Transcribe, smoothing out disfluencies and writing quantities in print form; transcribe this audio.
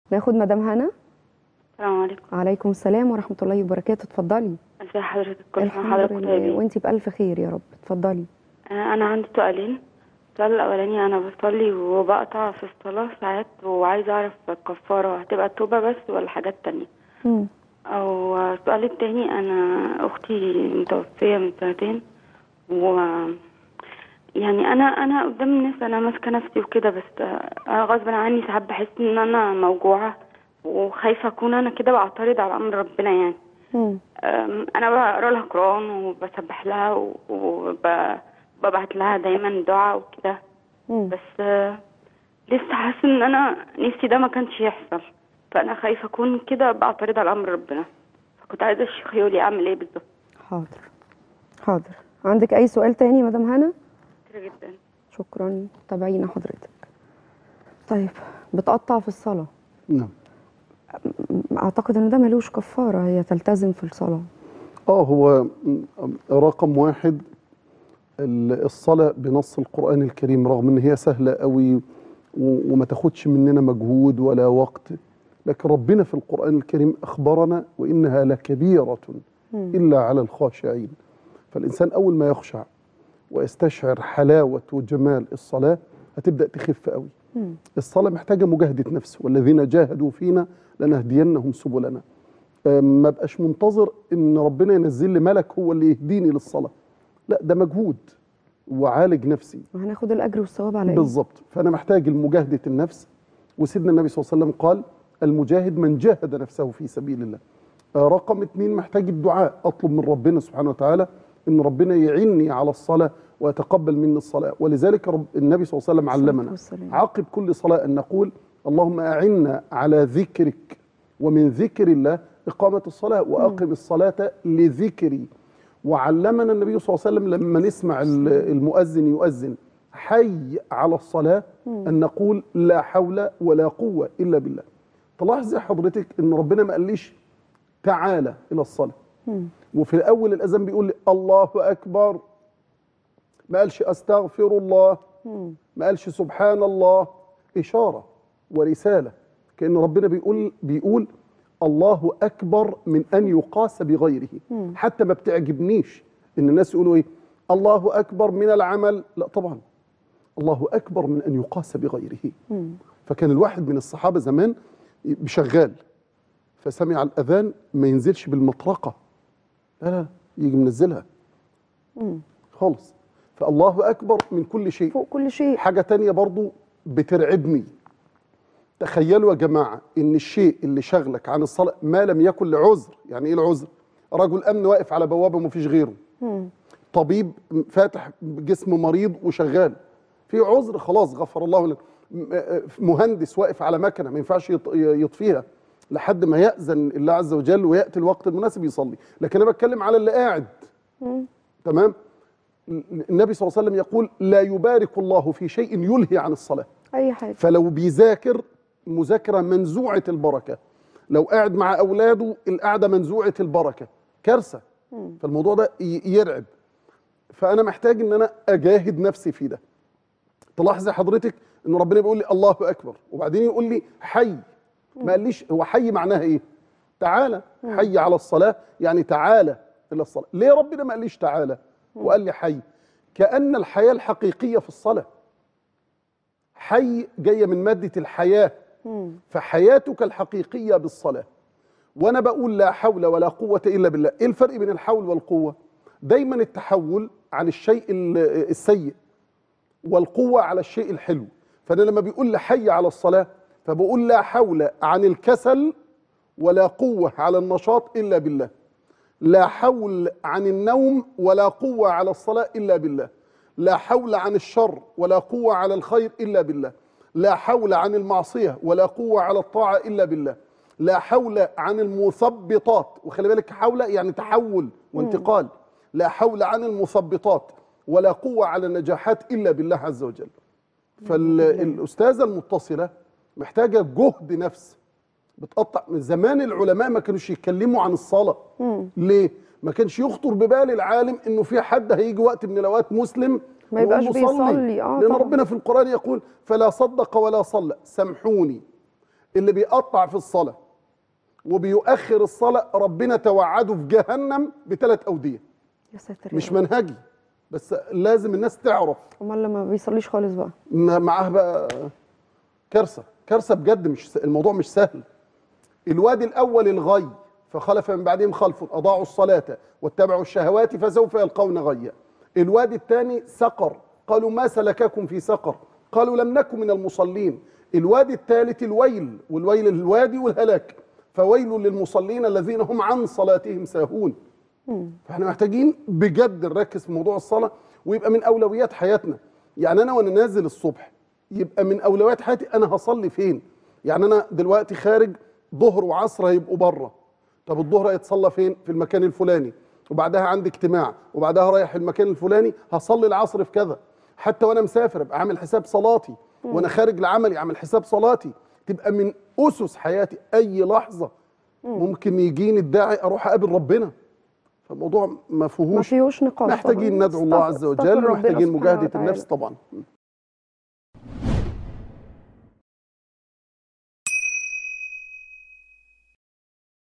ناخد مدام هنا. السلام عليكم. عليكم السلام ورحمة الله وبركاته، اتفضلي. ازي حضرتك؟ كل سنة الحمد حضرتك لله طيبين. وانتي بألف خير يا رب، اتفضلي. انا عندي سؤالين. السؤال الاولاني، انا بصلي وبقطع في الصلاة ساعات، وعايزة اعرف الكفارة هتبقى توبة بس ولا حاجات تانية؟ مم. او السؤال التاني، انا اختي متوفية من سنتين، و يعني انا قدام الناس انا ماسكة نفسي وكده، بس انا غصب عني ساعات بحس ان انا موجوعة وخايفة اكون انا كده بعترض على امر ربنا يعني. مم. انا بقرا لها قران وبسبح لها وببعت لها دايما دعاء وكده، مم. بس لسه حاسه ان انا نفسي ده ما كانش يحصل، فانا خايفه اكون كده بعترض على امر ربنا، فكنت عايزه الشيخ يقول لي اعمل ايه بالظبط. حاضر حاضر. عندك أي سؤال تاني مدام هنا؟ كتير جدا. شكرا، تابعينا حضرتك. طيب، بتقطع في الصلاة. نعم. أعتقد إن ده ملوش كفارة، هي تلتزم في الصلاة. هو رقم واحد الصلاة بنص القرآن الكريم، رغم ان هي سهلة قوي وما تاخدش مننا مجهود ولا وقت، لكن ربنا في القرآن الكريم أخبرنا وإنها لكبيرة إلا على الخاشعين. فالإنسان أول ما يخشع ويستشعر حلاوة وجمال الصلاة هتبدأ تخف قوي. الصلاة محتاجة مجاهدة نفس، والذين جاهدوا فينا لنهدينهم سبلنا. ما بقاش منتظر ان ربنا ينزل لي ملك هو اللي يهديني للصلاة، لا ده مجهود وعالج نفسي وهناخد الأجر والثواب على إيه؟ بالظبط. فأنا محتاج المجاهدة النفس، وسيدنا النبي صلى الله عليه وسلم قال المجاهد من جاهد نفسه في سبيل الله. رقم 2 محتاج الدعاء، أطلب من ربنا سبحانه وتعالى إن ربنا يعيني على الصلاة ويتقبل مني الصلاة. ولذلك النبي صلى الله عليه وسلم علمنا عقب كل صلاة أن نقول اللهم أعنا على ذكرك، ومن ذكر الله إقامة الصلاة، وأقم الصلاة لذكري. وعلمنا النبي صلى الله عليه وسلم لما نسمع المؤذن يؤذن حي على الصلاة أن نقول لا حول ولا قوة إلا بالله. تلاحظي حضرتك أن ربنا ما قاليش تعالى إلى الصلاة، وفي الأول الأذان بيقول الله أكبر، ما قالش أستغفر الله، ما قالش سبحان الله. إشارة ورسالة، كأن ربنا بيقول الله أكبر من أن يقاس بغيره. حتى ما بتعجبنيش إن الناس يقولوا إيه الله أكبر من العمل، لا طبعا الله أكبر من أن يقاس بغيره. فكان الواحد من الصحابة زمان شغال فسمع الأذان ما ينزلش بالمطرقة، لا يجي منزلها خالص. فالله أكبر من كل شيء، فوق كل شيء. حاجة تانية برضو بترعبني، تخيلوا يا جماعة إن الشيء اللي شغلك عن الصلاة ما لم يكن لعذر. يعني إيه العذر؟ رجل أمن واقف على بوابة ومفيش غيره، طبيب فاتح جسم مريض وشغال، في عذر خلاص غفر الله لك، مهندس واقف على مكنة ما ينفعش يطفيها لحد ما يأذن الله عز وجل ويأتي الوقت المناسب يصلي. لكن أنا بتكلم على اللي قاعد. تمام؟ النبي صلى الله عليه وسلم يقول لا يبارك الله في شيء يلهي عن الصلاة. أي حاجة. فلو بيذاكر مذاكرة منزوعة البركة، لو قاعد مع أولاده القعدة منزوعة البركة، كارثة. فالموضوع ده يرعب. فأنا محتاج إن أنا أجاهد نفسي في ده. تلاحظي حضرتك إن ربنا بيقول لي الله أكبر وبعدين يقول لي حي، ما قاليش هو حي معناها إيه؟ تعالى. حي على الصلاة يعني تعالى إلى الصلاة. ليه ربنا ما قاليش تعالى وقال لي حي؟ كأن الحياة الحقيقية في الصلاة. حي جاية من مادة الحياة، فحياتك الحقيقية بالصلاة. وأنا بقول لا حول ولا قوة إلا بالله. إيه الفرق بين الحول والقوة؟ دايما التحول عن الشيء السيء والقوة على الشيء الحلو. فأنا لما بيقول لي حي على الصلاة فبقول لا حول عن الكسل ولا قوة على النشاط إلا بالله. لا حول عن النوم ولا قوة على الصلاة إلا بالله. لا حول عن الشر ولا قوة على الخير إلا بالله. لا حول عن المعصية ولا قوة على الطاعة إلا بالله. لا حول عن المثبطات، وخلي بالك حول يعني تحول وانتقال. لا حول عن المثبطات ولا قوة على النجاحات إلا بالله عز وجل. فالأستاذة المتصلة محتاجة جهد نفس بتقطع. من زمان العلماء ما كانوش يتكلموا عن الصلاة. ليه؟ ما كانش يخطر ببال العالم انه في حد هيجي وقت من الاوقات مسلم ما يبقاش بيصلي. لان ربنا في القرآن يقول فلا صدق ولا صلى. سامحوني، اللي بيقطع في الصلاه وبيؤخر الصلاه ربنا توعده في جهنم ب3 أودية. يا ساتر يا مش رب. منهجي، بس لازم الناس تعرف. امال لما ما بيصليش خالص بقى؟ معاه بقى كارثه، كارثه بجد. مش الموضوع مش سهل. الوادي الاول الغي، فخلف من بعدهم خلف اضاعوا الصلاه واتبعوا الشهوات فسوف يلقون غيا. الوادي الثاني سقر، قالوا ما سلككم في سقر، قالوا لم نكن من المصلين. الوادي الثالث الويل، والويل الوادي والهلاك، فويل للمصلين الذين هم عن صلاتهم ساهون. فاحنا محتاجين بجد نركز في موضوع الصلاه ويبقى من اولويات حياتنا. يعني انا وانا نازل الصبح يبقى من اولويات حياتي انا هصلي فين. يعني انا دلوقتي خارج ظهر وعصر هيبقوا بره، طب الظهر هيتصلى فين؟ في المكان الفلاني، وبعدها عندي اجتماع، وبعدها رايح المكان الفلاني هصلي العصر في كذا. حتى وانا مسافر ابقى عامل حساب صلاتي، وانا خارج لعملي عامل حساب صلاتي. تبقى من اسس حياتي. اي لحظه ممكن يجيني الداعي اروح اقابل ربنا. فالموضوع ما ما فيهوش فيهوش نقاش. محتاجين طبعاً. ندعو الله عز استغفر وجل، ربنا ومحتاجين سبحانه مجاهده وتعالى. النفس طبعا.